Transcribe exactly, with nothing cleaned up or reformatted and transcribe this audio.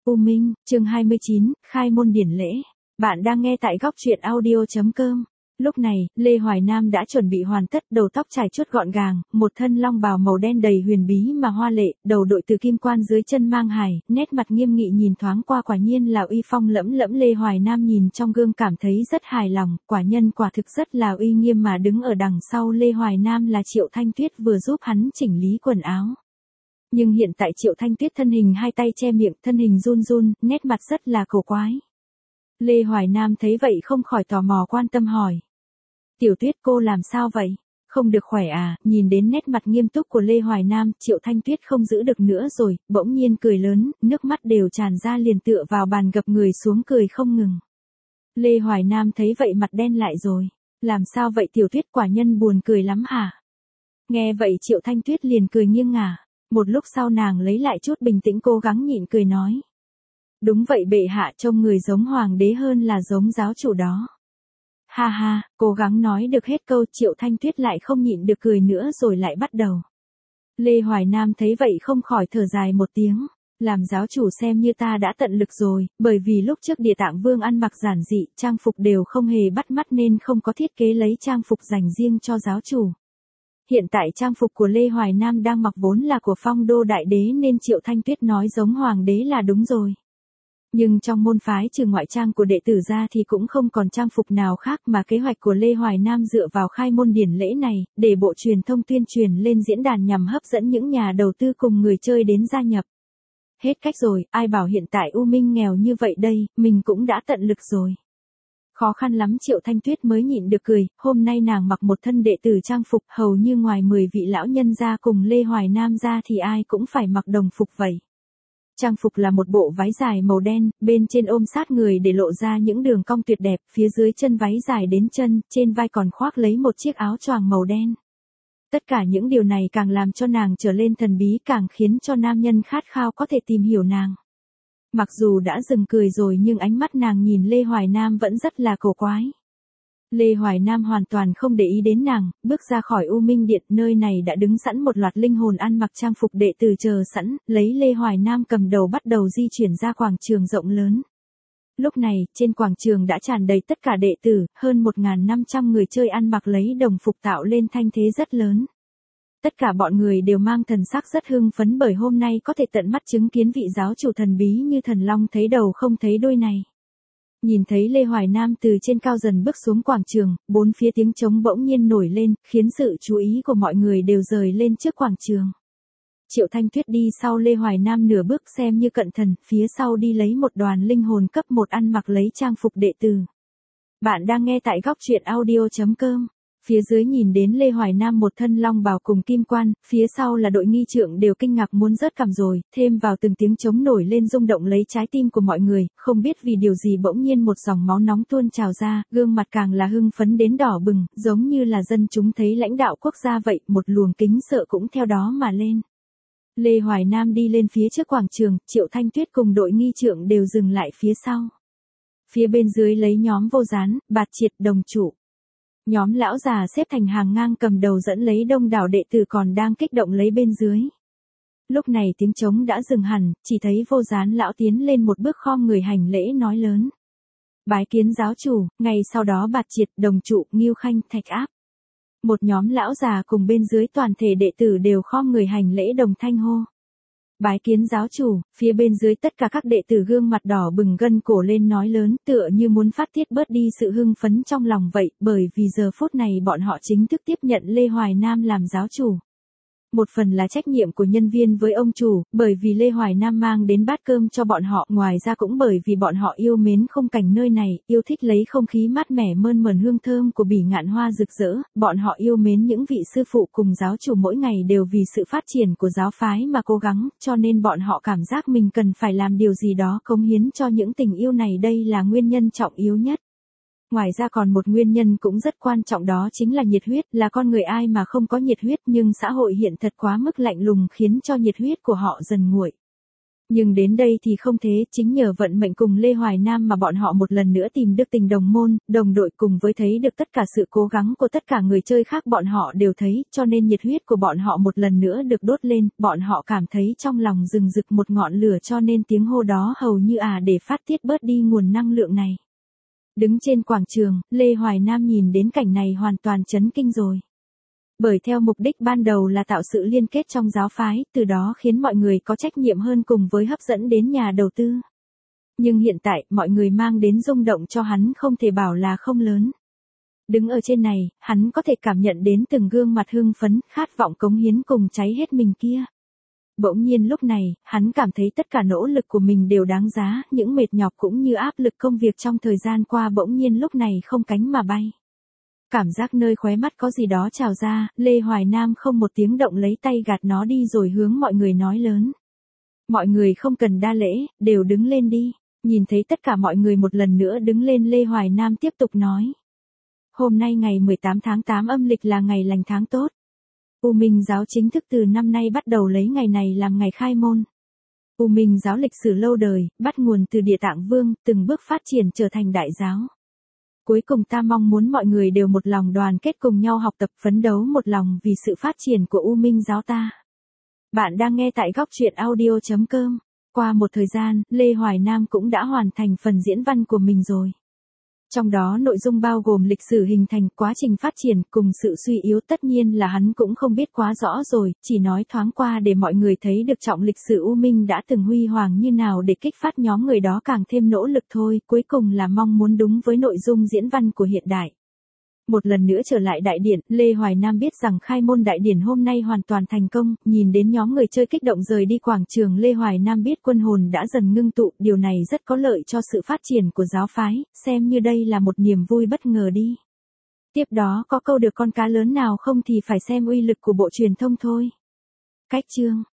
U Minh, chương hai mươi chín, khai môn điển lễ. Bạn đang nghe tại góc truyện audio chấm com. Lúc này, Lê Hoài Nam đã chuẩn bị hoàn tất, đầu tóc chải chuốt gọn gàng, một thân long bào màu đen đầy huyền bí mà hoa lệ, đầu đội từ kim quan dưới chân mang hài, nét mặt nghiêm nghị nhìn thoáng qua quả nhiên là uy phong lẫm lẫm. Lê Hoài Nam nhìn trong gương cảm thấy rất hài lòng, quả nhân quả thực rất là uy nghiêm mà đứng ở đằng sau Lê Hoài Nam là Triệu Thanh Tuyết vừa giúp hắn chỉnh lý quần áo. Nhưng hiện tại Triệu Thanh Tuyết thân hình hai tay che miệng, thân hình run run, nét mặt rất là cổ quái. Lê Hoài Nam thấy vậy không khỏi tò mò quan tâm hỏi. Tiểu Tuyết cô làm sao vậy? Không được khỏe à? Nhìn đến nét mặt nghiêm túc của Lê Hoài Nam, Triệu Thanh Tuyết không giữ được nữa rồi, bỗng nhiên cười lớn, nước mắt đều tràn ra liền tựa vào bàn gập người xuống cười không ngừng. Lê Hoài Nam thấy vậy mặt đen lại rồi. Làm sao vậy Tiểu Tuyết, quả nhân buồn cười lắm hả? Nghe vậy Triệu Thanh Tuyết liền cười nghiêng ngả. Một lúc sau nàng lấy lại chút bình tĩnh cố gắng nhịn cười nói. Đúng vậy bệ hạ, trông người giống hoàng đế hơn là giống giáo chủ đó. Ha ha, cố gắng nói được hết câu Triệu Thanh Tuyết lại không nhịn được cười nữa rồi lại bắt đầu. Lê Hoài Nam thấy vậy không khỏi thở dài một tiếng. Làm giáo chủ xem như ta đã tận lực rồi, bởi vì lúc trước Địa Tạng Vương ăn mặc giản dị, trang phục đều không hề bắt mắt nên không có thiết kế lấy trang phục dành riêng cho giáo chủ. Hiện tại trang phục của Lê Hoài Nam đang mặc vốn là của Phong Đô Đại Đế nên Triệu Thanh Tuyết nói giống hoàng đế là đúng rồi. Nhưng trong môn phái trừ ngoại trang của đệ tử ra thì cũng không còn trang phục nào khác mà kế hoạch của Lê Hoài Nam dựa vào khai môn điển lễ này, để bộ truyền thông tuyên truyền lên diễn đàn nhằm hấp dẫn những nhà đầu tư cùng người chơi đến gia nhập. Hết cách rồi, ai bảo hiện tại U Minh nghèo như vậy đây, mình cũng đã tận lực rồi. Khó khăn lắm Triệu Thanh Tuyết mới nhịn được cười, hôm nay nàng mặc một thân đệ tử trang phục, hầu như ngoài mười vị lão nhân ra cùng Lê Hoài Nam ra thì ai cũng phải mặc đồng phục vậy. Trang phục là một bộ váy dài màu đen, bên trên ôm sát người để lộ ra những đường cong tuyệt đẹp, phía dưới chân váy dài đến chân, trên vai còn khoác lấy một chiếc áo choàng màu đen. Tất cả những điều này càng làm cho nàng trở lên thần bí, càng khiến cho nam nhân khát khao có thể tìm hiểu nàng. Mặc dù đã dừng cười rồi nhưng ánh mắt nàng nhìn Lê Hoài Nam vẫn rất là cổ quái. Lê Hoài Nam hoàn toàn không để ý đến nàng, bước ra khỏi U Minh Điện, nơi này đã đứng sẵn một loạt linh hồn ăn mặc trang phục đệ tử chờ sẵn, lấy Lê Hoài Nam cầm đầu bắt đầu di chuyển ra quảng trường rộng lớn. Lúc này, trên quảng trường đã tràn đầy tất cả đệ tử, hơn một nghìn năm trăm người chơi ăn mặc lấy đồng phục tạo lên thanh thế rất lớn. Tất cả bọn người đều mang thần sắc rất hưng phấn bởi hôm nay có thể tận mắt chứng kiến vị giáo chủ thần bí như thần long thấy đầu không thấy đuôi này. Nhìn thấy Lê Hoài Nam từ trên cao dần bước xuống quảng trường, bốn phía tiếng trống bỗng nhiên nổi lên, khiến sự chú ý của mọi người đều rời lên trước quảng trường. Triệu Thanh Tuyết đi sau Lê Hoài Nam nửa bước xem như cận thần, phía sau đi lấy một đoàn linh hồn cấp một ăn mặc lấy trang phục đệ tử. Bạn đang nghe tại góc truyện audio chấm com. Phía dưới nhìn đến Lê Hoài Nam một thân long bào cùng kim quan, phía sau là đội nghi trượng đều kinh ngạc muốn rớt cằm rồi, thêm vào từng tiếng trống nổi lên rung động lấy trái tim của mọi người, không biết vì điều gì bỗng nhiên một dòng máu nóng tuôn trào ra, gương mặt càng là hưng phấn đến đỏ bừng, giống như là dân chúng thấy lãnh đạo quốc gia vậy, một luồng kính sợ cũng theo đó mà lên. Lê Hoài Nam đi lên phía trước quảng trường, Triệu Thanh Tuyết cùng đội nghi trượng đều dừng lại phía sau. Phía bên dưới lấy nhóm Vô Gián, Bạt Triệt, Đồng Chủ. Nhóm lão già xếp thành hàng ngang cầm đầu dẫn lấy đông đảo đệ tử còn đang kích động lấy bên dưới. Lúc này tiếng trống đã dừng hẳn, chỉ thấy Vô Gián lão tiến lên một bước khom người hành lễ nói lớn. Bái kiến giáo chủ, ngày sau đó Bạt Triệt, Đồng Trụ, Ngưu Khanh, Thạch Áp. Một nhóm lão già cùng bên dưới toàn thể đệ tử đều khom người hành lễ đồng thanh hô. Bái kiến giáo chủ, phía bên dưới tất cả các đệ tử gương mặt đỏ bừng gân cổ lên nói lớn tựa như muốn phát tiết bớt đi sự hưng phấn trong lòng vậy, bởi vì giờ phút này bọn họ chính thức tiếp nhận Lê Hoài Nam làm giáo chủ. Một phần là trách nhiệm của nhân viên với ông chủ, bởi vì Lê Hoài Nam mang đến bát cơm cho bọn họ, ngoài ra cũng bởi vì bọn họ yêu mến khung cảnh nơi này, yêu thích lấy không khí mát mẻ mơn mởn hương thơm của bỉ ngạn hoa rực rỡ, bọn họ yêu mến những vị sư phụ cùng giáo chủ mỗi ngày đều vì sự phát triển của giáo phái mà cố gắng, cho nên bọn họ cảm giác mình cần phải làm điều gì đó cống hiến cho những tình yêu này, đây là nguyên nhân trọng yếu nhất. Ngoài ra còn một nguyên nhân cũng rất quan trọng đó chính là nhiệt huyết, là con người ai mà không có nhiệt huyết, nhưng xã hội hiện thật quá mức lạnh lùng khiến cho nhiệt huyết của họ dần nguội. Nhưng đến đây thì không thế, chính nhờ vận mệnh cùng Lê Hoài Nam mà bọn họ một lần nữa tìm được tình đồng môn, đồng đội cùng với thấy được tất cả sự cố gắng của tất cả người chơi khác bọn họ đều thấy, cho nên nhiệt huyết của bọn họ một lần nữa được đốt lên, bọn họ cảm thấy trong lòng rừng rực một ngọn lửa cho nên tiếng hô đó hầu như à để phát tiết bớt đi nguồn năng lượng này. Đứng trên quảng trường, Lê Hoài Nam nhìn đến cảnh này hoàn toàn chấn kinh rồi. Bởi theo mục đích ban đầu là tạo sự liên kết trong giáo phái, từ đó khiến mọi người có trách nhiệm hơn cùng với hấp dẫn đến nhà đầu tư. Nhưng hiện tại, mọi người mang đến rung động cho hắn không thể bảo là không lớn. Đứng ở trên này, hắn có thể cảm nhận đến từng gương mặt hưng phấn, khát vọng cống hiến cùng cháy hết mình kia. Bỗng nhiên lúc này, hắn cảm thấy tất cả nỗ lực của mình đều đáng giá, những mệt nhọc cũng như áp lực công việc trong thời gian qua bỗng nhiên lúc này không cánh mà bay. Cảm giác nơi khóe mắt có gì đó trào ra, Lê Hoài Nam không một tiếng động lấy tay gạt nó đi rồi hướng mọi người nói lớn. Mọi người không cần đa lễ, đều đứng lên đi. Nhìn thấy tất cả mọi người một lần nữa đứng lên, Lê Hoài Nam tiếp tục nói. Hôm nay ngày mười tám tháng tám âm lịch là ngày lành tháng tốt. U Minh giáo chính thức từ năm nay bắt đầu lấy ngày này làm ngày khai môn. U Minh giáo lịch sử lâu đời, bắt nguồn từ Địa Tạng Vương, từng bước phát triển trở thành đại giáo. Cuối cùng ta mong muốn mọi người đều một lòng đoàn kết cùng nhau học tập phấn đấu một lòng vì sự phát triển của U Minh giáo ta. Bạn đang nghe tại góc truyện audio chấm com. Qua một thời gian, Lê Hoài Nam cũng đã hoàn thành phần diễn văn của mình rồi. Trong đó nội dung bao gồm lịch sử hình thành, quá trình phát triển cùng sự suy yếu, tất nhiên là hắn cũng không biết quá rõ rồi, chỉ nói thoáng qua để mọi người thấy được trọng lịch sử U Minh đã từng huy hoàng như nào để kích phát nhóm người đó càng thêm nỗ lực thôi, cuối cùng là mong muốn đúng với nội dung diễn văn của hiện đại. Một lần nữa trở lại đại điển, Lê Hoài Nam biết rằng khai môn đại điển hôm nay hoàn toàn thành công, nhìn đến nhóm người chơi kích động rời đi quảng trường, Lê Hoài Nam biết quân hồn đã dần ngưng tụ, điều này rất có lợi cho sự phát triển của giáo phái, xem như đây là một niềm vui bất ngờ đi. Tiếp đó có câu được con cá lớn nào không thì phải xem uy lực của bộ truyền thông thôi. Cách chương